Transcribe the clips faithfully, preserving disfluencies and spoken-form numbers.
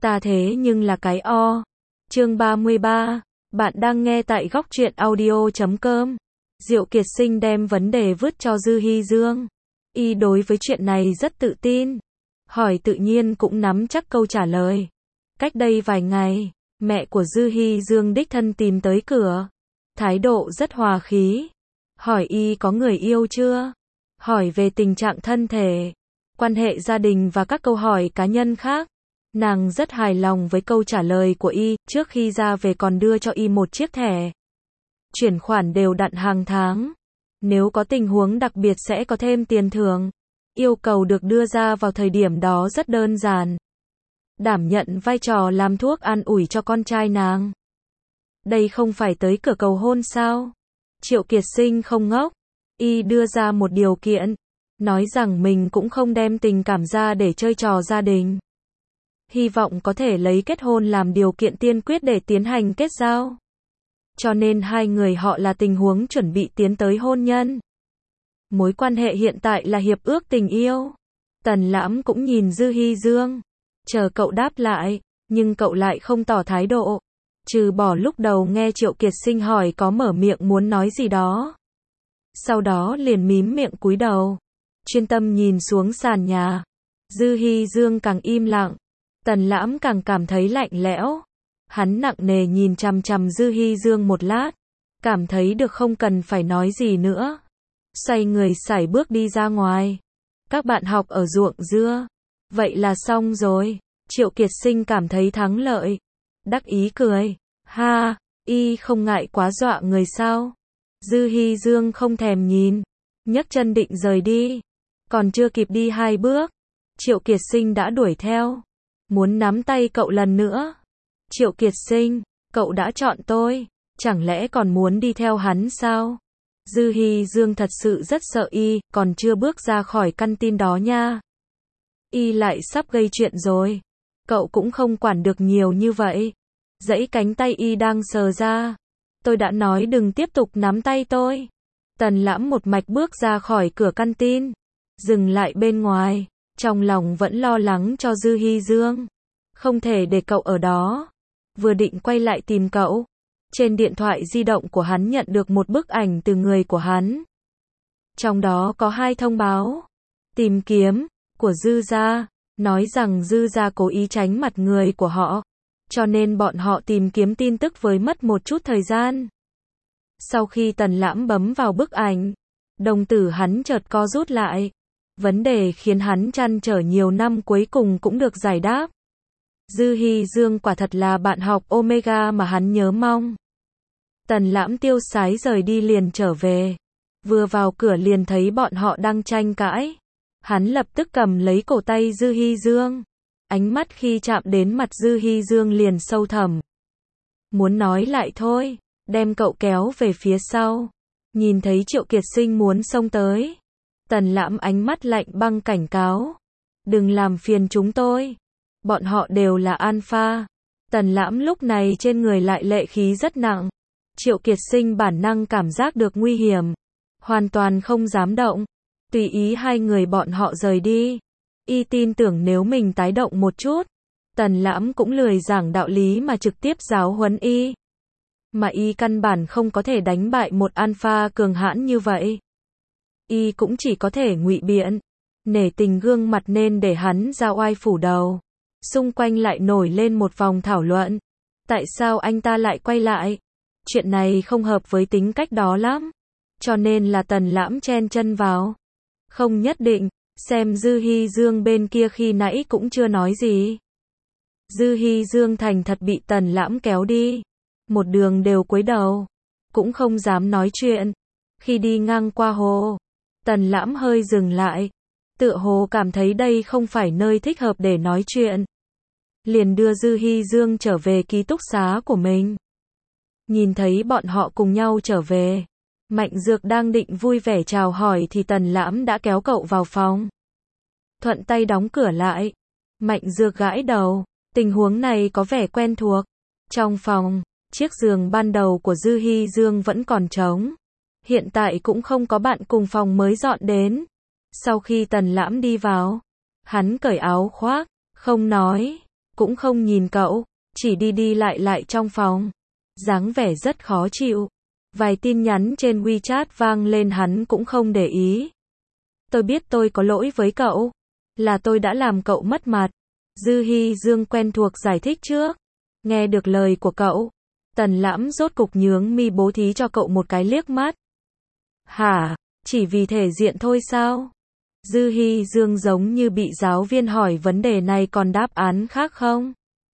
Ta thế nhưng là cái o. Chương ba mươi ba. Bạn đang nghe tại góc truyện audio chấm com. Diệu Kiệt Sinh đem vấn đề vứt cho Dư Hi Dương. Y đối với chuyện này rất tự tin. Hỏi tự nhiên cũng nắm chắc câu trả lời. Cách đây vài ngày, mẹ của Dư Hi Dương đích thân tìm tới cửa. Thái độ rất hòa khí. Hỏi y có người yêu chưa? Hỏi về tình trạng thân thể, quan hệ gia đình và các câu hỏi cá nhân khác. Nàng rất hài lòng với câu trả lời của y, trước khi ra về còn đưa cho y một chiếc thẻ chuyển khoản đều đặn hàng tháng. Nếu có tình huống đặc biệt sẽ có thêm tiền thưởng. Yêu cầu được đưa ra vào thời điểm đó rất đơn giản. Đảm nhận vai trò làm thuốc an ủi cho con trai nàng. Đây không phải tới cửa cầu hôn sao? Triệu Kiệt Sinh không ngốc. Y đưa ra một điều kiện. Nói rằng mình cũng không đem tình cảm ra để chơi trò gia đình. Hy vọng có thể lấy kết hôn làm điều kiện tiên quyết để tiến hành kết giao. Cho nên hai người họ là tình huống chuẩn bị tiến tới hôn nhân. Mối quan hệ hiện tại là hiệp ước tình yêu. Tần Lãm cũng nhìn Dư Hi Dương. Chờ cậu đáp lại, nhưng cậu lại không tỏ thái độ. Trừ bỏ lúc đầu nghe Triệu Kiệt Sinh hỏi có mở miệng muốn nói gì đó. Sau đó liền mím miệng cúi đầu. Chuyên tâm nhìn xuống sàn nhà. Dư Hi Dương càng im lặng. Tần Lãm càng cảm thấy lạnh lẽo. Hắn nặng nề nhìn chằm chằm Dư Hi Dương một lát. Cảm thấy được không cần phải nói gì nữa. Xoay người sải bước đi ra ngoài. Các bạn học ở ruộng dưa. Vậy là xong rồi. Triệu Kiệt Sinh cảm thấy thắng lợi. Đắc ý cười. Ha, y không ngại quá dọa người sao? Dư Hi Dương không thèm nhìn. Nhấc chân định rời đi. Còn chưa kịp đi hai bước. Triệu Kiệt Sinh đã đuổi theo. Muốn nắm tay cậu lần nữa. Triệu Kiệt Sinh, cậu đã chọn tôi. Chẳng lẽ còn muốn đi theo hắn sao? Dư Hi Dương thật sự rất sợ y, còn chưa bước ra khỏi căn tin đó nha. Y lại sắp gây chuyện rồi. Cậu cũng không quản được nhiều như vậy. Dãy cánh tay y đang sờ ra. Tôi đã nói đừng tiếp tục nắm tay tôi. Tần Lãm một mạch bước ra khỏi cửa căn tin. Dừng lại bên ngoài. Trong lòng vẫn lo lắng cho Dư Hi Dương. Không thể để cậu ở đó. Vừa định quay lại tìm cậu. Trên điện thoại di động của hắn nhận được một bức ảnh từ người của hắn. Trong đó có hai thông báo. Tìm kiếm, của Dư gia. Nói rằng Dư gia cố ý tránh mặt người của họ. Cho nên bọn họ tìm kiếm tin tức với mất một chút thời gian. Sau khi Tần Lãm bấm vào bức ảnh. Đồng tử hắn chợt co rút lại. Vấn đề khiến hắn trăn trở nhiều năm cuối cùng cũng được giải đáp. Dư Hi Dương quả thật là bạn học Omega mà hắn nhớ mong. Tần Lãm tiêu sái rời đi liền trở về. Vừa vào cửa liền thấy bọn họ đang tranh cãi. Hắn lập tức cầm lấy cổ tay Dư Hi Dương. Ánh mắt khi chạm đến mặt Dư Hi Dương liền sâu thẳm. Muốn nói lại thôi, đem cậu kéo về phía sau. Nhìn thấy Triệu Kiệt Sinh muốn xông tới. Tần Lãm ánh mắt lạnh băng cảnh cáo. Đừng làm phiền chúng tôi. Bọn họ đều là alpha. Tần Lãm lúc này trên người lại lệ khí rất nặng. Triệu Kiệt Sinh bản năng cảm giác được nguy hiểm. Hoàn toàn không dám động. Tùy ý hai người bọn họ rời đi. Y tin tưởng nếu mình tái động một chút. Tần Lãm cũng lười giảng đạo lý mà trực tiếp giáo huấn y. Mà y căn bản không có thể đánh bại một alpha cường hãn như vậy. Y cũng chỉ có thể ngụy biện. Nể tình gương mặt nên để hắn ra oai phủ đầu. Xung quanh lại nổi lên một vòng thảo luận. Tại sao anh ta lại quay lại? Chuyện này không hợp với tính cách đó lắm. Cho nên là Tần Lãm chen chân vào. Không nhất định, xem Dư Hi Dương bên kia khi nãy cũng chưa nói gì. Dư Hi Dương thành thật bị Tần Lãm kéo đi. Một đường đều cúi đầu. Cũng không dám nói chuyện. Khi đi ngang qua hồ, Tần Lãm hơi dừng lại. Tựa hồ cảm thấy đây không phải nơi thích hợp để nói chuyện. Liền đưa Dư Hi Dương trở về ký túc xá của mình. Nhìn thấy bọn họ cùng nhau trở về. Mạnh Dược đang định vui vẻ chào hỏi thì Tần Lãm đã kéo cậu vào phòng. Thuận tay đóng cửa lại. Mạnh Dược gãi đầu. Tình huống này có vẻ quen thuộc. Trong phòng, chiếc giường ban đầu của Dư Hi Dương vẫn còn trống. Hiện tại cũng không có bạn cùng phòng mới dọn đến. Sau khi Tần Lãm đi vào, hắn cởi áo khoác, không nói, cũng không nhìn cậu, chỉ đi đi lại lại trong phòng. Dáng vẻ rất khó chịu. Vài tin nhắn trên WeChat vang lên hắn cũng không để ý. Tôi biết tôi có lỗi với cậu. Là tôi đã làm cậu mất mặt. Dư Hi Dương quen thuộc giải thích trước. Nghe được lời của cậu, Tần Lãm rốt cục nhướng mi bố thí cho cậu một cái liếc mắt. Hả, chỉ vì thể diện thôi sao? Dư Hi Dương giống như bị giáo viên hỏi vấn đề này còn đáp án khác không?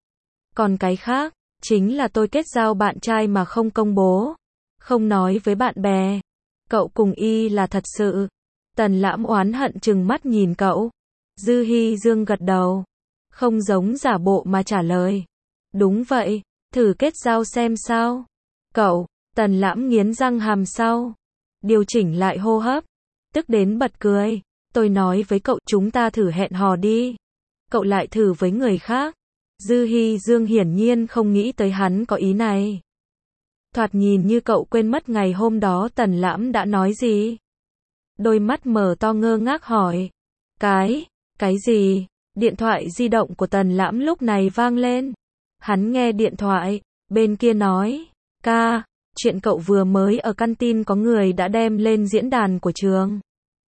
Còn cái khác, chính là tôi kết giao bạn trai mà không công bố, không nói với bạn bè. Cậu cùng y là thật sự. Tần Lãm oán hận trừng mắt nhìn cậu. Dư Hi Dương gật đầu, không giống giả bộ mà trả lời. Đúng vậy, thử kết giao xem sao. Cậu, Tần Lãm nghiến răng hàm sau, điều chỉnh lại hô hấp, tức đến bật cười. Tôi nói với cậu chúng ta thử hẹn hò đi. Cậu lại thử với người khác. Dư Hi Dương hiển nhiên không nghĩ tới hắn có ý này. Thoạt nhìn như cậu quên mất ngày hôm đó Tần Lãm đã nói gì. Đôi mắt mở to ngơ ngác hỏi. Cái, cái gì? Điện thoại di động của Tần Lãm lúc này vang lên. Hắn nghe điện thoại, bên kia nói. Ca, chuyện cậu vừa mới ở căn tin có người đã đem lên diễn đàn của trường.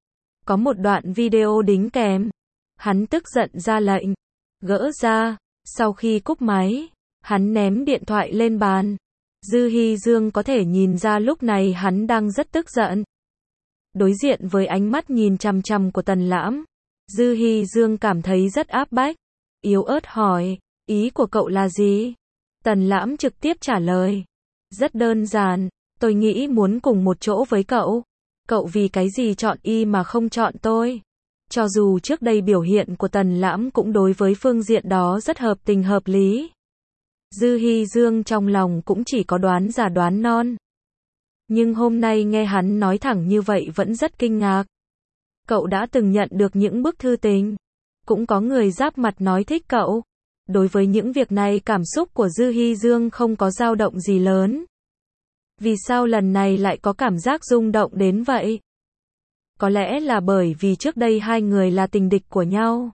Có một đoạn video đính kèm. Hắn tức giận ra lệnh. Gỡ ra. Sau khi cúp máy, hắn ném điện thoại lên bàn. Dư Hi Dương có thể nhìn ra lúc này hắn đang rất tức giận. Đối diện với ánh mắt nhìn chằm chằm của Tần Lãm, Dư Hi Dương cảm thấy rất áp bách. Yếu ớt hỏi, ý của cậu là gì? Tần Lãm trực tiếp trả lời. Rất đơn giản, tôi nghĩ muốn cùng một chỗ với cậu. Cậu vì cái gì chọn y mà không chọn tôi? Cho dù trước đây biểu hiện của Tần Lãm cũng đối với phương diện đó rất hợp tình hợp lý. Dư Hi Dương trong lòng cũng chỉ có đoán giả đoán non. Nhưng hôm nay nghe hắn nói thẳng như vậy vẫn rất kinh ngạc. Cậu đã từng nhận được những bức thư tình. Cũng có người giáp mặt nói thích cậu. Đối với những việc này cảm xúc của Dư Hi Dương không có dao động gì lớn. Vì sao lần này lại có cảm giác rung động đến vậy? Có lẽ là bởi vì trước đây hai người là tình địch của nhau.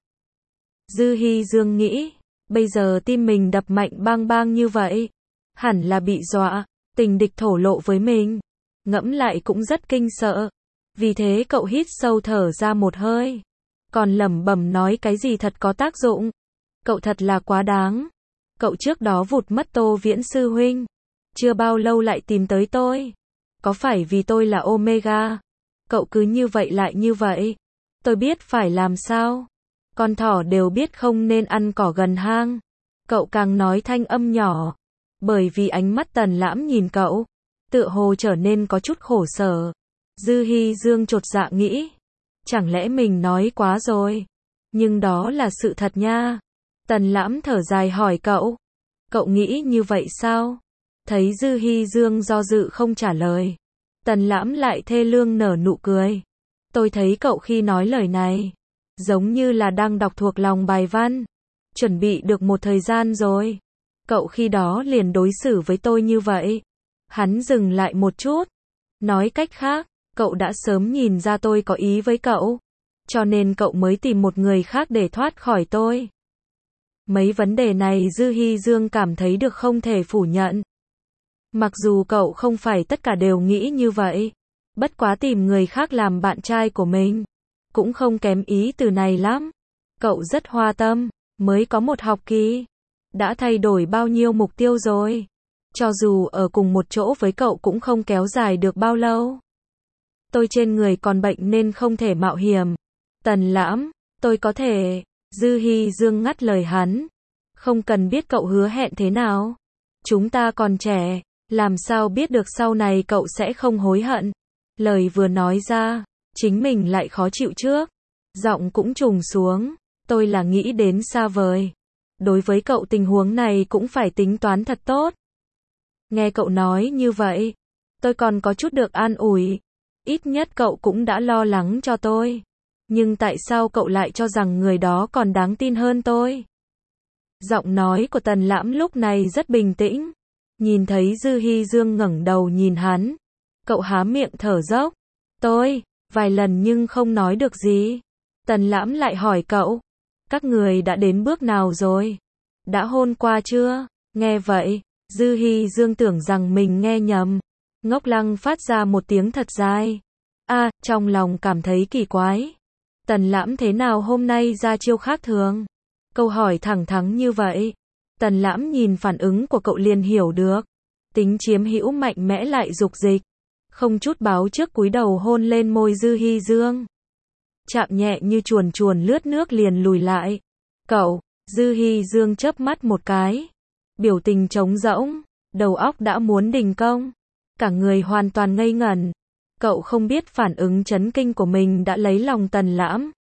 Dư Hi Dương nghĩ, bây giờ tim mình đập mạnh bang bang như vậy. Hẳn là bị dọa, tình địch thổ lộ với mình. Ngẫm lại cũng rất kinh sợ. Vì thế cậu hít sâu thở ra một hơi. Còn lẩm bẩm nói cái gì thật có tác dụng. Cậu thật là quá đáng. Cậu trước đó vụt mất Tô Viễn sư huynh. Chưa bao lâu lại tìm tới tôi. Có phải vì tôi là Omega? Cậu cứ như vậy lại như vậy. Tôi biết phải làm sao. Con thỏ đều biết không nên ăn cỏ gần hang. Cậu càng nói thanh âm nhỏ. Bởi vì ánh mắt Tần Lãm nhìn cậu, tựa hồ trở nên có chút khổ sở. Dư Hi Dương chột dạ nghĩ. Chẳng lẽ mình nói quá rồi? Nhưng đó là sự thật nha. Tần Lãm thở dài hỏi cậu. Cậu nghĩ như vậy sao? Thấy Dư Hi Dương do dự không trả lời. Tần Lãm lại thê lương nở nụ cười. Tôi thấy cậu khi nói lời này, giống như là đang đọc thuộc lòng bài văn. Chuẩn bị được một thời gian rồi. Cậu khi đó liền đối xử với tôi như vậy. Hắn dừng lại một chút. Nói cách khác, cậu đã sớm nhìn ra tôi có ý với cậu. Cho nên cậu mới tìm một người khác để thoát khỏi tôi. Mấy vấn đề này Dư Hi Dương cảm thấy được không thể phủ nhận. Mặc dù cậu không phải tất cả đều nghĩ như vậy. Bất quá tìm người khác làm bạn trai của mình. Cũng không kém ý từ này lắm. Cậu rất hoa tâm. Mới có một học kỳ. Đã thay đổi bao nhiêu mục tiêu rồi. Cho dù ở cùng một chỗ với cậu cũng không kéo dài được bao lâu. Tôi trên người còn bệnh nên không thể mạo hiểm. Tần Lãm, tôi có thể. Dư Hi Dương ngắt lời hắn. Không cần biết cậu hứa hẹn thế nào. Chúng ta còn trẻ. Làm sao biết được sau này cậu sẽ không hối hận. Lời vừa nói ra, chính mình lại khó chịu trước. Giọng cũng trùng xuống. Tôi là nghĩ đến xa vời. Đối với cậu tình huống này cũng phải tính toán thật tốt. Nghe cậu nói như vậy, tôi còn có chút được an ủi. Ít nhất cậu cũng đã lo lắng cho tôi. Nhưng tại sao cậu lại cho rằng người đó còn đáng tin hơn tôi? Giọng nói của Tần Lãm lúc này rất bình tĩnh. Nhìn thấy Dư Hi Dương ngẩng đầu nhìn hắn. Cậu há miệng thở dốc. Tôi, vài lần nhưng không nói được gì. Tần Lãm lại hỏi cậu. Các người đã đến bước nào rồi? đã hôn qua chưa? Nghe vậy, Dư Hi Dương tưởng rằng mình nghe nhầm. Ngốc Lăng phát ra một tiếng thật dài. A, trong lòng cảm thấy kỳ quái. Tần Lãm thế nào hôm nay ra chiêu khác thường? Câu hỏi thẳng thắn như vậy. Tần Lãm nhìn phản ứng của cậu liền hiểu được. Tính chiếm hữu mạnh mẽ lại dục dịch. Không chút báo trước cúi đầu hôn lên môi Dư Hi Dương. Chạm nhẹ như chuồn chuồn lướt nước liền lùi lại. Cậu, Dư Hi Dương chớp mắt một cái. Biểu tình trống rỗng, đầu óc đã muốn đình công. Cả người hoàn toàn ngây ngẩn. Cậu không biết phản ứng chấn kinh của mình đã lấy lòng Tần Lãm.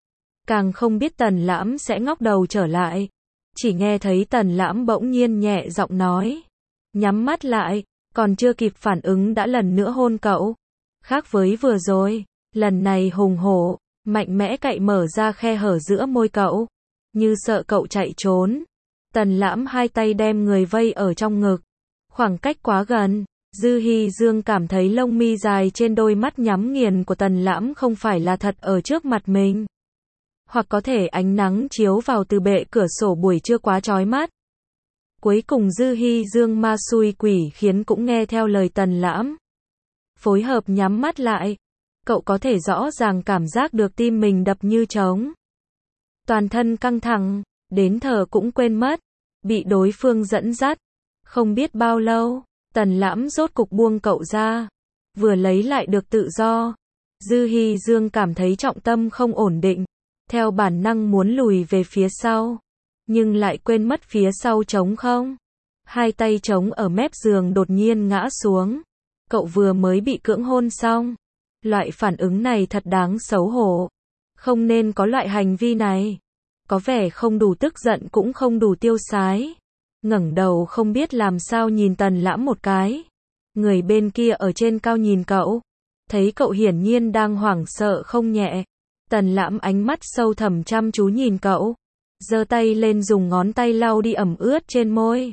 Càng không biết Tần Lãm sẽ ngóc đầu trở lại. Chỉ nghe thấy Tần Lãm bỗng nhiên nhẹ giọng nói. Nhắm mắt lại, còn chưa kịp phản ứng đã lần nữa hôn cậu. Khác với vừa rồi, lần này hùng hổ, mạnh mẽ cậy mở ra khe hở giữa môi cậu. Như sợ cậu chạy trốn. Tần Lãm hai tay đem người vây ở trong ngực. Khoảng cách quá gần. Dư Hi Dương cảm thấy lông mi dài trên đôi mắt nhắm nghiền của Tần Lãm không phải là thật ở trước mặt mình. Hoặc có thể ánh nắng chiếu vào từ bệ cửa sổ buổi trưa quá chói mắt. Cuối cùng Dư Hi Dương ma xui quỷ khiến cũng nghe theo lời Tần Lãm. Phối hợp nhắm mắt lại. Cậu có thể rõ ràng cảm giác được tim mình đập như trống. Toàn thân căng thẳng, đến thở cũng quên mất. Bị đối phương dẫn dắt. Không biết bao lâu. Tần Lãm rốt cục buông cậu ra. Vừa lấy lại được tự do. Dư Hi Dương cảm thấy trọng tâm không ổn định. Theo bản năng muốn lùi về phía sau. Nhưng lại quên mất phía sau trống không. Hai tay trống ở mép giường đột nhiên ngã xuống. Cậu vừa mới bị cưỡng hôn xong. Loại phản ứng này thật đáng xấu hổ. Không nên có loại hành vi này. Có vẻ không đủ tức giận cũng không đủ tiêu sái. Ngẩng đầu không biết làm sao nhìn Tần Lãm một cái. Người bên kia ở trên cao nhìn cậu. Thấy cậu hiển nhiên đang hoảng sợ không nhẹ. Tần Lãm ánh mắt sâu thẳm chăm chú nhìn cậu. Giơ tay lên dùng ngón tay lau đi ẩm ướt trên môi.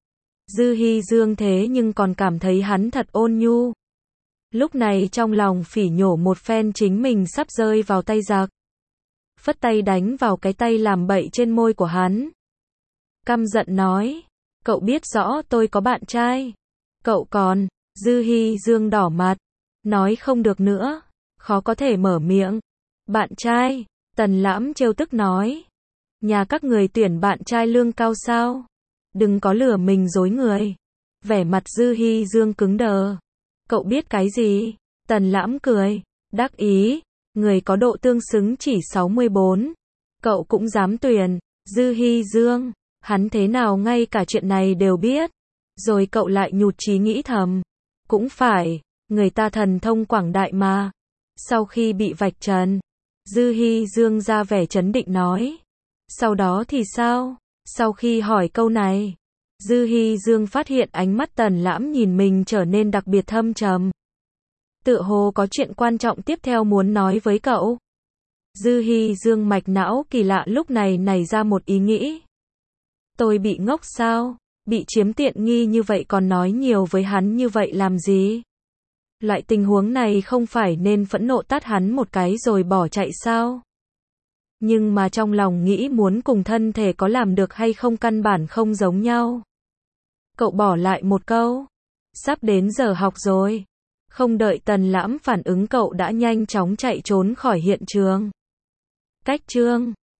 Dư Hi Dương thế nhưng còn cảm thấy hắn thật ôn nhu. Lúc này trong lòng phỉ nhổ một phen chính mình sắp rơi vào tay giặc. Phất tay đánh vào cái tay làm bậy trên môi của hắn. Căm giận nói, cậu biết rõ tôi có bạn trai. Cậu còn, Dư Hi Dương đỏ mặt, nói không được nữa, khó có thể mở miệng. Bạn trai, Tần Lãm trêu tức nói. Nhà các người tuyển bạn trai lương cao sao? Đừng có lừa mình dối người. Vẻ mặt Dư Hi Dương cứng đờ. Cậu biết cái gì? Tần Lãm cười, đắc ý, người có độ tương xứng chỉ sáu mươi bốn. Cậu cũng dám tuyển, Dư Hi Dương. Hắn thế nào ngay cả chuyện này đều biết. Rồi cậu lại nhụt chí nghĩ thầm. Cũng phải, người ta thần thông quảng đại mà. Sau khi bị vạch trần, Dư Hi Dương ra vẻ trấn định nói. Sau đó thì sao? Sau khi hỏi câu này, Dư Hi Dương phát hiện ánh mắt Tần Lãm nhìn mình trở nên đặc biệt thâm trầm. Tựa hồ có chuyện quan trọng tiếp theo muốn nói với cậu. Dư Hi Dương mạch não kỳ lạ lúc này nảy ra một ý nghĩ. Tôi bị ngốc sao? Bị chiếm tiện nghi như vậy còn nói nhiều với hắn như vậy làm gì? Loại tình huống này không phải nên phẫn nộ tát hắn một cái rồi bỏ chạy sao? Nhưng mà trong lòng nghĩ muốn cùng thân thể có làm được hay không căn bản không giống nhau. Cậu bỏ lại một câu. Sắp đến giờ học rồi. Không đợi Tần Lãm phản ứng cậu đã nhanh chóng chạy trốn khỏi hiện trường. Cách chương